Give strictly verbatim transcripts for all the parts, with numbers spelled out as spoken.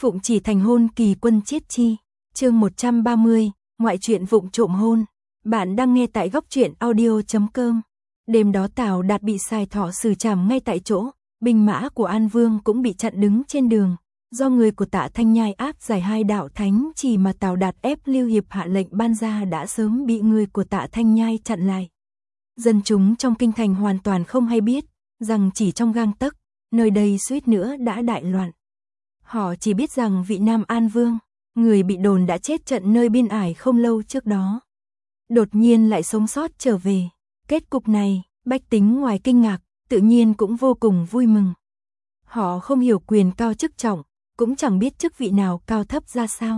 Phụng chỉ thành hôn kỳ quân chiết chi. Chương một trăm ba mươi, ngoại truyện vụng trộm hôn. Bạn đang nghe tại góc truyện audio chấm com. Đêm đó Tào Đạt bị Sài Thọ xử trảm ngay tại chỗ, binh mã của An Vương cũng bị chặn đứng trên đường. Do người của Tạ Thanh Nhai áp giải hai đạo thánh chỉ mà Tào Đạt ép Lưu Hiệp hạ lệnh ban ra đã sớm bị người của Tạ Thanh Nhai chặn lại. Dân chúng trong kinh thành hoàn toàn không hay biết rằng chỉ trong gang tấc, nơi đây suýt nữa đã đại loạn. Họ chỉ biết rằng vị Nam An Vương, người bị đồn đã chết trận nơi biên ải không lâu trước đó, đột nhiên lại sống sót trở về. Kết cục này, bách tính ngoài kinh ngạc, tự nhiên cũng vô cùng vui mừng. Họ không hiểu quyền cao chức trọng, cũng chẳng biết chức vị nào cao thấp ra sao.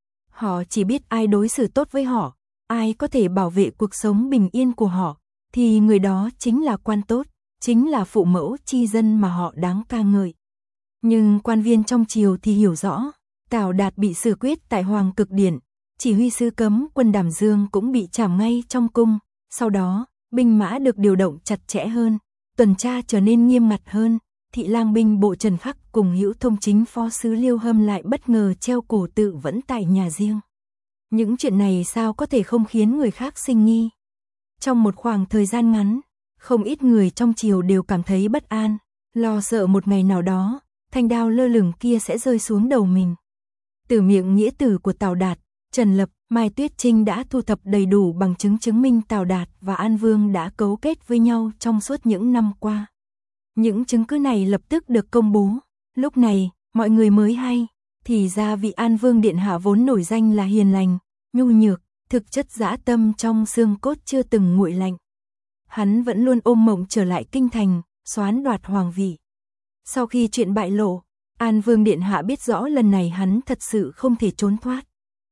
Họ chỉ biết ai đối xử tốt với họ, ai có thể bảo vệ cuộc sống bình yên của họ, thì người đó chính là quan tốt, chính là phụ mẫu chi dân mà họ đáng ca ngợi. Nhưng quan viên trong triều thì hiểu rõ, Tào Đạt bị xử quyết tại Hoàng Cực Điện, chỉ huy sứ cấm quân Đàm Dương cũng bị trảm ngay trong cung. Sau đó, binh mã được điều động chặt chẽ hơn, tuần tra trở nên nghiêm ngặt hơn. Thị lang binh bộ Trần Khắc cùng hữu thông chính phó sứ Liêu Hâm lại bất ngờ treo cổ tự vẫn tại nhà riêng. Những chuyện này sao có thể không khiến người khác sinh nghi. Trong một khoảng thời gian ngắn, không ít người trong triều đều cảm thấy bất an, lo sợ một ngày nào đó, thanh đao lơ lửng kia sẽ rơi xuống đầu mình. Từ miệng nghĩa tử của Tào Đạt, Trần Lập, Mai Tuyết Trinh đã thu thập đầy đủ bằng chứng chứng minh Tào Đạt và An Vương đã cấu kết với nhau trong suốt những năm qua. Những chứng cứ này lập tức được công bố. Lúc này, mọi người mới hay, thì ra vị An Vương điện hạ vốn nổi danh là hiền lành, nhu nhược, thực chất dã tâm trong xương cốt chưa từng nguội lạnh. Hắn vẫn luôn ôm mộng trở lại kinh thành, soán đoạt hoàng vị. Sau khi chuyện bại lộ, An Vương điện hạ biết rõ lần này hắn thật sự không thể trốn thoát.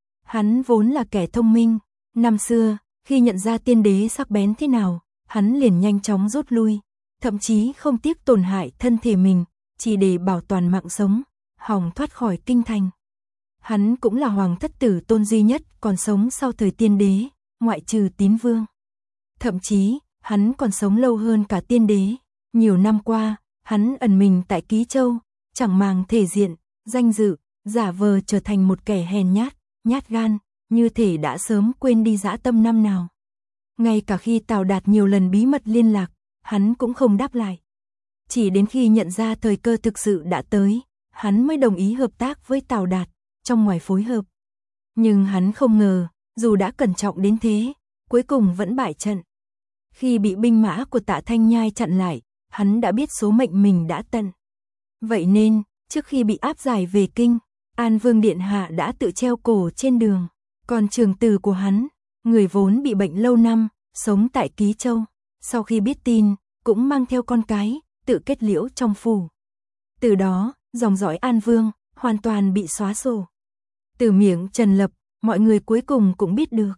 Hắn vốn là kẻ thông minh, năm xưa, khi nhận ra tiên đế sắc bén thế nào, hắn liền nhanh chóng rút lui, thậm chí không tiếc tổn hại thân thể mình, chỉ để bảo toàn mạng sống, hòng thoát khỏi kinh thành. Hắn cũng là hoàng thất tử tôn duy nhất còn sống sau thời tiên đế, ngoại trừ Tín Vương. Thậm chí, hắn còn sống lâu hơn cả tiên đế. Nhiều năm qua, hắn ẩn mình tại Ký Châu, chẳng màng thể diện, danh dự, giả vờ trở thành một kẻ hèn nhát, nhát gan, như thể đã sớm quên đi dã tâm năm nào. Ngay cả khi Tào Đạt nhiều lần bí mật liên lạc, hắn cũng không đáp lại. Chỉ đến khi nhận ra thời cơ thực sự đã tới, hắn mới đồng ý hợp tác với Tào Đạt, trong ngoài phối hợp. Nhưng hắn không ngờ, dù đã cẩn trọng đến thế, cuối cùng vẫn bại trận. Khi bị binh mã của Tạ Thanh Nhai chặn lại, hắn đã biết số mệnh mình đã tận. Vậy nên, trước khi bị áp giải về kinh, An Vương điện hạ đã tự treo cổ trên đường. Còn trường tử của hắn, người vốn bị bệnh lâu năm, sống tại Ký Châu, sau khi biết tin, cũng mang theo con cái, tự kết liễu trong phủ. Từ đó, dòng dõi An Vương hoàn toàn bị xóa sổ. Từ miệng Trần Lập, mọi người cuối cùng cũng biết được.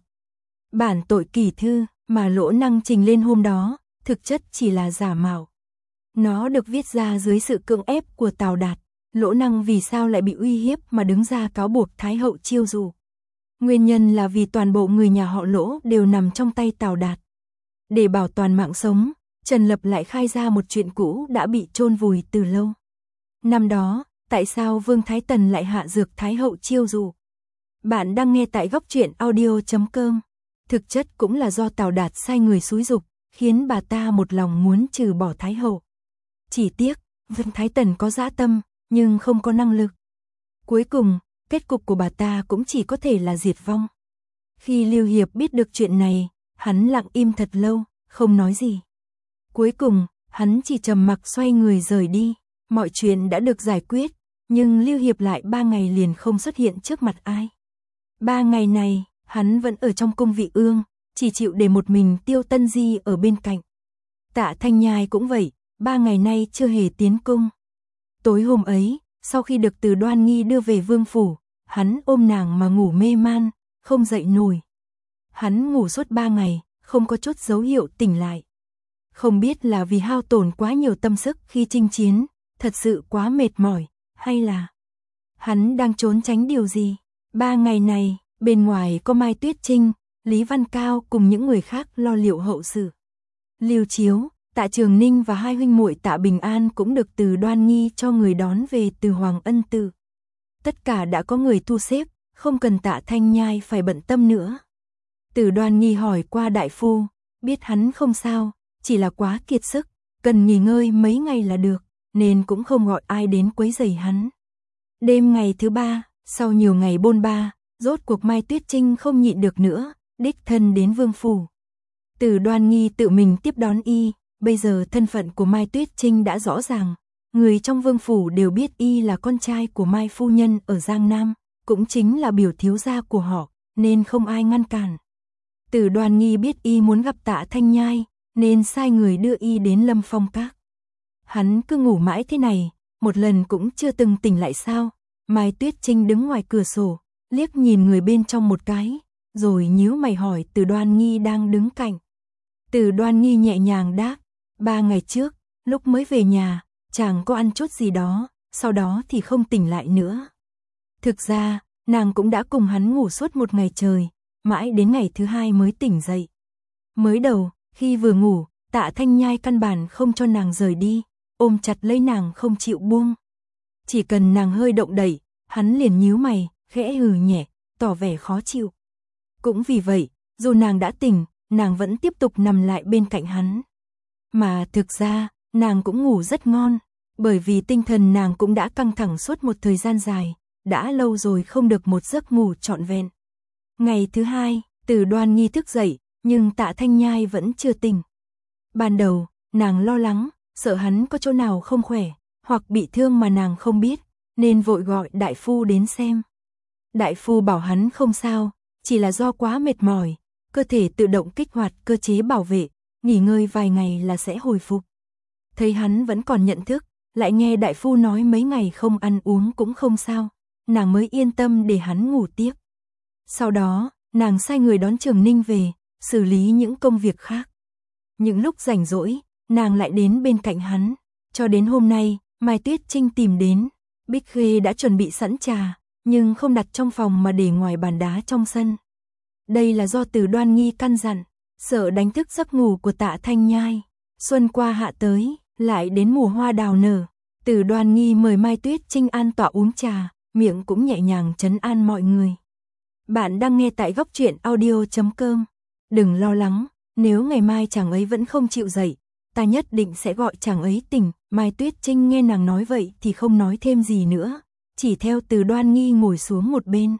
Bản tội kỳ thư mà Lỗ Năng trình lên hôm đó, thực chất chỉ là giả mạo. Nó được viết ra dưới sự cưỡng ép của Tào Đạt. Lỗ Năng vì sao lại bị uy hiếp mà đứng ra cáo buộc Thái hậu chiêu dụ? Nguyên nhân là vì toàn bộ người nhà họ Lỗ đều nằm trong tay Tào Đạt. Để bảo toàn mạng sống, Trần Lập lại khai ra một chuyện cũ đã bị chôn vùi từ lâu. Năm đó, tại sao Vương Thái Tần lại hạ dược Thái hậu chiêu dụ? Bạn đang nghe tại góc truyện audio chấm com. Thực chất cũng là do Tào Đạt sai người xúi giục, khiến bà ta một lòng muốn trừ bỏ Thái hậu. Chỉ tiếc, Vương Thái Tần có dã tâm, nhưng không có năng lực. Cuối cùng, kết cục của bà ta cũng chỉ có thể là diệt vong. Khi Lưu Hiệp biết được chuyện này, hắn lặng im thật lâu, không nói gì. Cuối cùng, hắn chỉ trầm mặc xoay người rời đi. Mọi chuyện đã được giải quyết, nhưng Lưu Hiệp lại ba ngày liền không xuất hiện trước mặt ai. Ba ngày này, hắn vẫn ở trong cung Vị Ương, chỉ chịu để một mình Tiêu Tân Di ở bên cạnh. Tạ Thanh Nhai cũng vậy, ba ngày nay chưa hề tiến cung. Tối hôm ấy, sau khi được Từ Đoan Nghi đưa về vương phủ, hắn ôm nàng mà ngủ mê man, không dậy nổi. Hắn ngủ suốt ba ngày, không có chút dấu hiệu tỉnh lại. Không biết là vì hao tổn quá nhiều tâm sức khi chinh chiến, thật sự quá mệt mỏi, hay là hắn đang trốn tránh điều gì? Ba ngày này, bên ngoài có Mai Tuyết Trinh, Lý Văn Cao cùng những người khác lo liệu hậu sự. Lưu Chiếu, Tạ Trường Ninh và hai huynh muội Tạ Bình An cũng được Từ Đoan Nghi cho người đón về từ Hoàng Ân Tự. tất cả đã có người thu xếp, không cần Tạ Thanh Nhai phải bận tâm nữa. Từ Đoan Nghi hỏi qua đại phu, biết hắn không sao, chỉ là quá kiệt sức, cần nghỉ ngơi mấy ngày là được, nên cũng không gọi ai đến quấy rầy hắn. Đêm ngày thứ ba, sau nhiều ngày bôn ba, rốt cuộc Mai Tuyết Trinh không nhịn được nữa, đích thân đến vương phủ. Từ Đoan Nghi tự mình tiếp đón y, bây giờ thân phận của Mai Tuyết Trinh đã rõ ràng, người trong vương phủ đều biết y là con trai của Mai phu nhân ở Giang Nam, cũng chính là biểu thiếu gia của họ, nên không ai ngăn cản. Từ Đoan Nghi biết y muốn gặp Tạ Thanh Nhai, nên sai người đưa y đến Lâm Phong Các. Hắn cứ ngủ mãi thế này, một lần cũng chưa từng tỉnh lại sao? Mai Tuyết Trinh đứng ngoài cửa sổ, liếc nhìn người bên trong một cái, rồi nhíu mày hỏi Từ Đoan Nghi đang đứng cạnh. Từ Đoan Nghi nhẹ nhàng đáp, ba ngày trước, lúc mới về nhà, chàng có ăn chút gì đó, sau đó thì không tỉnh lại nữa. Thực ra, nàng cũng đã cùng hắn ngủ suốt một ngày trời, mãi đến ngày thứ hai mới tỉnh dậy. Mới đầu, khi vừa ngủ, Tạ Thanh Nhai căn bản không cho nàng rời đi, ôm chặt lấy nàng không chịu buông. Chỉ cần nàng hơi động đậy, hắn liền nhíu mày, khẽ hừ nhẹ, tỏ vẻ khó chịu. Cũng vì vậy, dù nàng đã tỉnh, nàng vẫn tiếp tục nằm lại bên cạnh hắn. Mà thực ra, nàng cũng ngủ rất ngon, bởi vì tinh thần nàng cũng đã căng thẳng suốt một thời gian dài, đã lâu rồi không được một giấc ngủ trọn vẹn. Ngày thứ hai, Từ Đoan Nghi thức dậy, nhưng Tạ Thanh Nhai vẫn chưa tỉnh. Ban đầu, nàng lo lắng, sợ hắn có chỗ nào không khỏe, hoặc bị thương mà nàng không biết, nên vội gọi đại phu đến xem. Đại phu bảo hắn không sao, chỉ là do quá mệt mỏi, cơ thể tự động kích hoạt cơ chế bảo vệ, nghỉ ngơi vài ngày là sẽ hồi phục. Thấy hắn vẫn còn nhận thức, lại nghe đại phu nói mấy ngày không ăn uống cũng không sao, nàng mới yên tâm để hắn ngủ tiếp. Sau đó, nàng sai người đón Trường Ninh về, xử lý những công việc khác. Những lúc rảnh rỗi, nàng lại đến bên cạnh hắn, cho đến hôm nay, Mai Tuyết Trinh tìm đến, Bích Khê đã chuẩn bị sẵn trà, nhưng không đặt trong phòng mà để ngoài bàn đá trong sân. Đây là do Từ Đoan Nghi căn dặn, sợ đánh thức giấc ngủ của Tạ Thanh Nhai. Xuân qua hạ tới, lại đến mùa hoa đào nở, Từ Đoan Nghi mời Mai Tuyết Trinh an tọa uống trà, miệng cũng nhẹ nhàng trấn an mọi người. Bạn đang nghe tại góc truyện audio chấm com. Đừng lo lắng, nếu ngày mai chàng ấy vẫn không chịu dậy, ta nhất định sẽ gọi chàng ấy tỉnh. Mai Tuyết Trinh nghe nàng nói vậy thì không nói thêm gì nữa, chỉ theo Từ Đoan Nghi ngồi xuống một bên.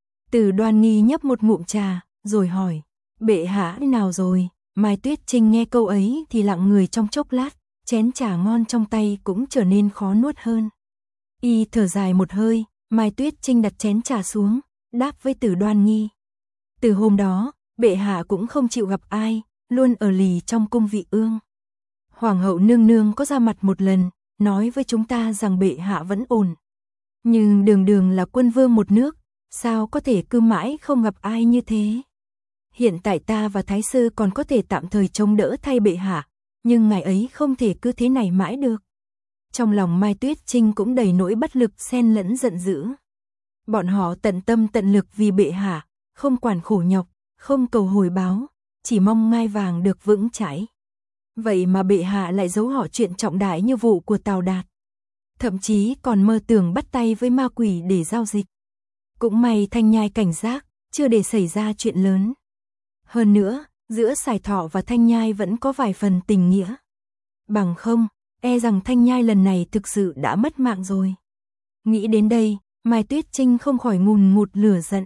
Từ Đoan Nghi nhấp một ngụm trà, rồi hỏi, bệ hạ thế nào rồi? Mai Tuyết Trinh nghe câu ấy thì lặng người trong chốc lát, chén trà ngon trong tay cũng trở nên khó nuốt hơn. Y thở dài một hơi, Mai Tuyết Trinh đặt chén trà xuống, đáp với Từ Đoan Nghi. Từ hôm đó, bệ hạ cũng không chịu gặp ai, luôn ở lì trong cung vị ương. Hoàng hậu nương nương có ra mặt một lần, nói với chúng ta rằng bệ hạ vẫn ổn. Nhưng đường đường là quân vương một nước, sao có thể cứ mãi không gặp ai như thế? Hiện tại ta và Thái sư còn có thể tạm thời chống đỡ thay bệ hạ, nhưng ngài ấy không thể cứ thế này mãi được. Trong lòng Mai Tuyết Trinh cũng đầy nỗi bất lực xen lẫn giận dữ. Bọn họ tận tâm tận lực vì bệ hạ, không quản khổ nhọc, không cầu hồi báo, chỉ mong ngai vàng được vững chãi. Vậy mà bệ hạ lại giấu họ chuyện trọng đại như vụ của Tào Đạt. Thậm chí còn mơ tưởng bắt tay với ma quỷ để giao dịch. Cũng may Thanh Nhai cảnh giác, chưa để xảy ra chuyện lớn. Hơn nữa, giữa Sài Thọ và Thanh Nhai vẫn có vài phần tình nghĩa. Bằng không, e rằng Thanh Nhai lần này thực sự đã mất mạng rồi. Nghĩ đến đây, Mai Tuyết Trinh không khỏi ngùn ngụt lửa giận.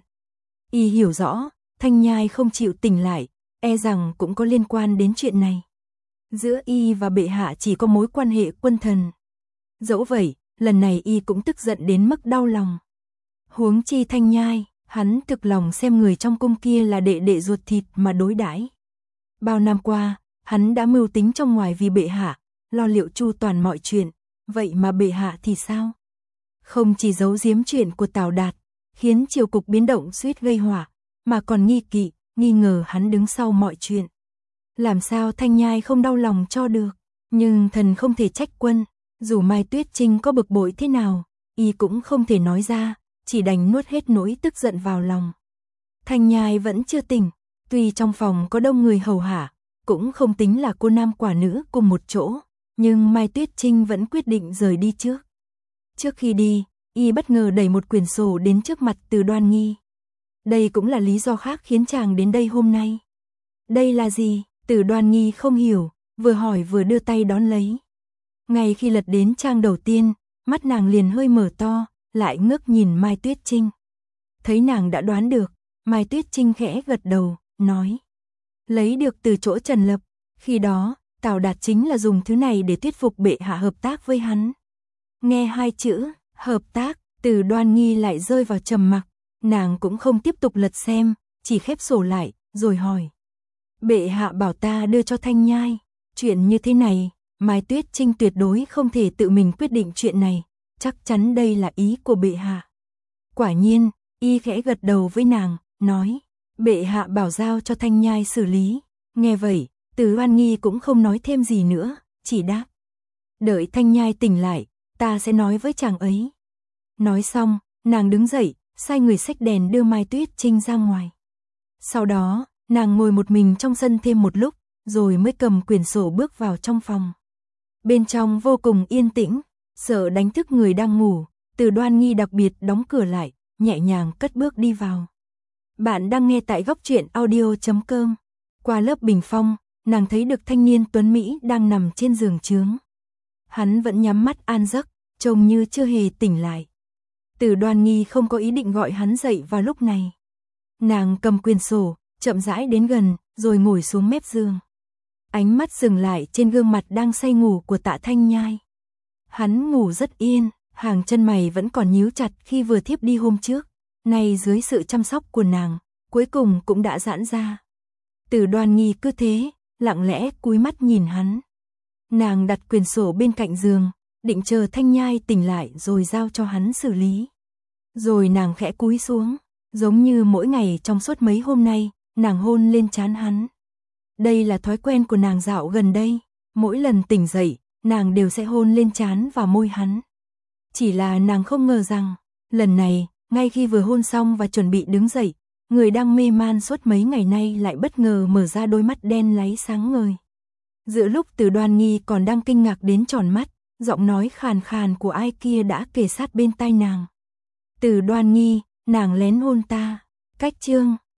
Y hiểu rõ, Thanh Nhai không chịu tỉnh lại, e rằng cũng có liên quan đến chuyện này. Giữa y và bệ hạ chỉ có mối quan hệ quân thần. Dẫu vậy, lần này y cũng tức giận đến mức đau lòng. Huống chi Thanh Nhai, hắn thực lòng xem người trong cung kia là đệ đệ ruột thịt mà đối đãi. Bao năm qua, hắn đã mưu tính trong ngoài vì bệ hạ, lo liệu chu toàn mọi chuyện, vậy mà bệ hạ thì sao? Không chỉ giấu giếm chuyện của Tào Đạt, khiến triều cục biến động suýt gây họa, mà còn nghi kỵ, nghi ngờ hắn đứng sau mọi chuyện. Làm sao Thanh Nhai không đau lòng cho được, nhưng thần không thể trách quân, dù Mai Tuyết Trinh có bực bội thế nào, y cũng không thể nói ra, chỉ đành nuốt hết nỗi tức giận vào lòng. Thanh Nhai vẫn chưa tỉnh, tuy trong phòng có đông người hầu hạ, cũng không tính là cô nam quả nữ cùng một chỗ, nhưng Mai Tuyết Trinh vẫn quyết định rời đi trước. Trước khi đi, y bất ngờ đẩy một quyển sổ đến trước mặt Từ Đoan Nghi. Đây cũng là lý do khác khiến chàng đến đây hôm nay. Đây là gì? Từ Đoan Nghi không hiểu, vừa hỏi vừa đưa tay đón lấy. Ngay khi lật đến trang đầu tiên, mắt nàng liền hơi mở to, lại ngước nhìn Mai Tuyết Trinh. Thấy nàng đã đoán được, Mai Tuyết Trinh khẽ gật đầu, nói. Lấy được từ chỗ Trần Lập, khi đó, Tào Đạt chính là dùng thứ này để thuyết phục bệ hạ hợp tác với hắn. Nghe hai chữ, hợp tác, Từ Đoan Nghi lại rơi vào trầm mặc, nàng cũng không tiếp tục lật xem, chỉ khép sổ lại, rồi hỏi. Bệ hạ bảo ta đưa cho Thanh Nhai, chuyện như thế này, Mai Tuyết Trinh tuyệt đối không thể tự mình quyết định chuyện này, chắc chắn đây là ý của bệ hạ. Quả nhiên, y khẽ gật đầu với nàng, nói, bệ hạ bảo giao cho Thanh Nhai xử lý. Nghe vậy, Từ Đoan Nghi cũng không nói thêm gì nữa, chỉ đáp. Đợi Thanh Nhai tỉnh lại, ta sẽ nói với chàng ấy. Nói xong, nàng đứng dậy, sai người xách đèn đưa Mai Tuyết Trinh ra ngoài. Sau đó, nàng ngồi một mình trong sân thêm một lúc, rồi mới cầm quyển sổ bước vào trong phòng. Bên trong vô cùng yên tĩnh, sợ đánh thức người đang ngủ, Từ Đoan Nghi đặc biệt đóng cửa lại, nhẹ nhàng cất bước đi vào. Bạn đang nghe tại góc truyện audio chấm com. Qua lớp bình phong, nàng thấy được thanh niên tuấn Mỹ đang nằm trên giường chướng. Hắn vẫn nhắm mắt an giấc, trông như chưa hề tỉnh lại. Từ Đoan Nghi không có ý định gọi hắn dậy vào lúc này. Nàng cầm quyển sổ, chậm rãi đến gần, rồi ngồi xuống mép giường. Ánh mắt dừng lại trên gương mặt đang say ngủ của Tạ Thanh Nhai. Hắn ngủ rất yên, hàng chân mày vẫn còn nhíu chặt khi vừa thiếp đi hôm trước. Nay dưới sự chăm sóc của nàng, cuối cùng cũng đã giãn ra. Từ Đoan Nghi cứ thế, lặng lẽ cúi mắt nhìn hắn. Nàng đặt quyển sổ bên cạnh giường, định chờ Thanh Nhai tỉnh lại rồi giao cho hắn xử lý. Rồi nàng khẽ cúi xuống, giống như mỗi ngày trong suốt mấy hôm nay, nàng hôn lên trán hắn. Đây là thói quen của nàng dạo gần đây, mỗi lần tỉnh dậy, nàng đều sẽ hôn lên trán và môi hắn. Chỉ là nàng không ngờ rằng, lần này, ngay khi vừa hôn xong và chuẩn bị đứng dậy, người đang mê man suốt mấy ngày nay lại bất ngờ mở ra đôi mắt đen láy sáng ngời. Giữa lúc Từ Đoan Nghi còn đang kinh ngạc đến tròn mắt, giọng nói khàn khàn của ai kia đã kề sát bên tai nàng. Từ Đoan Nghi, nàng lén hôn ta. Cách chương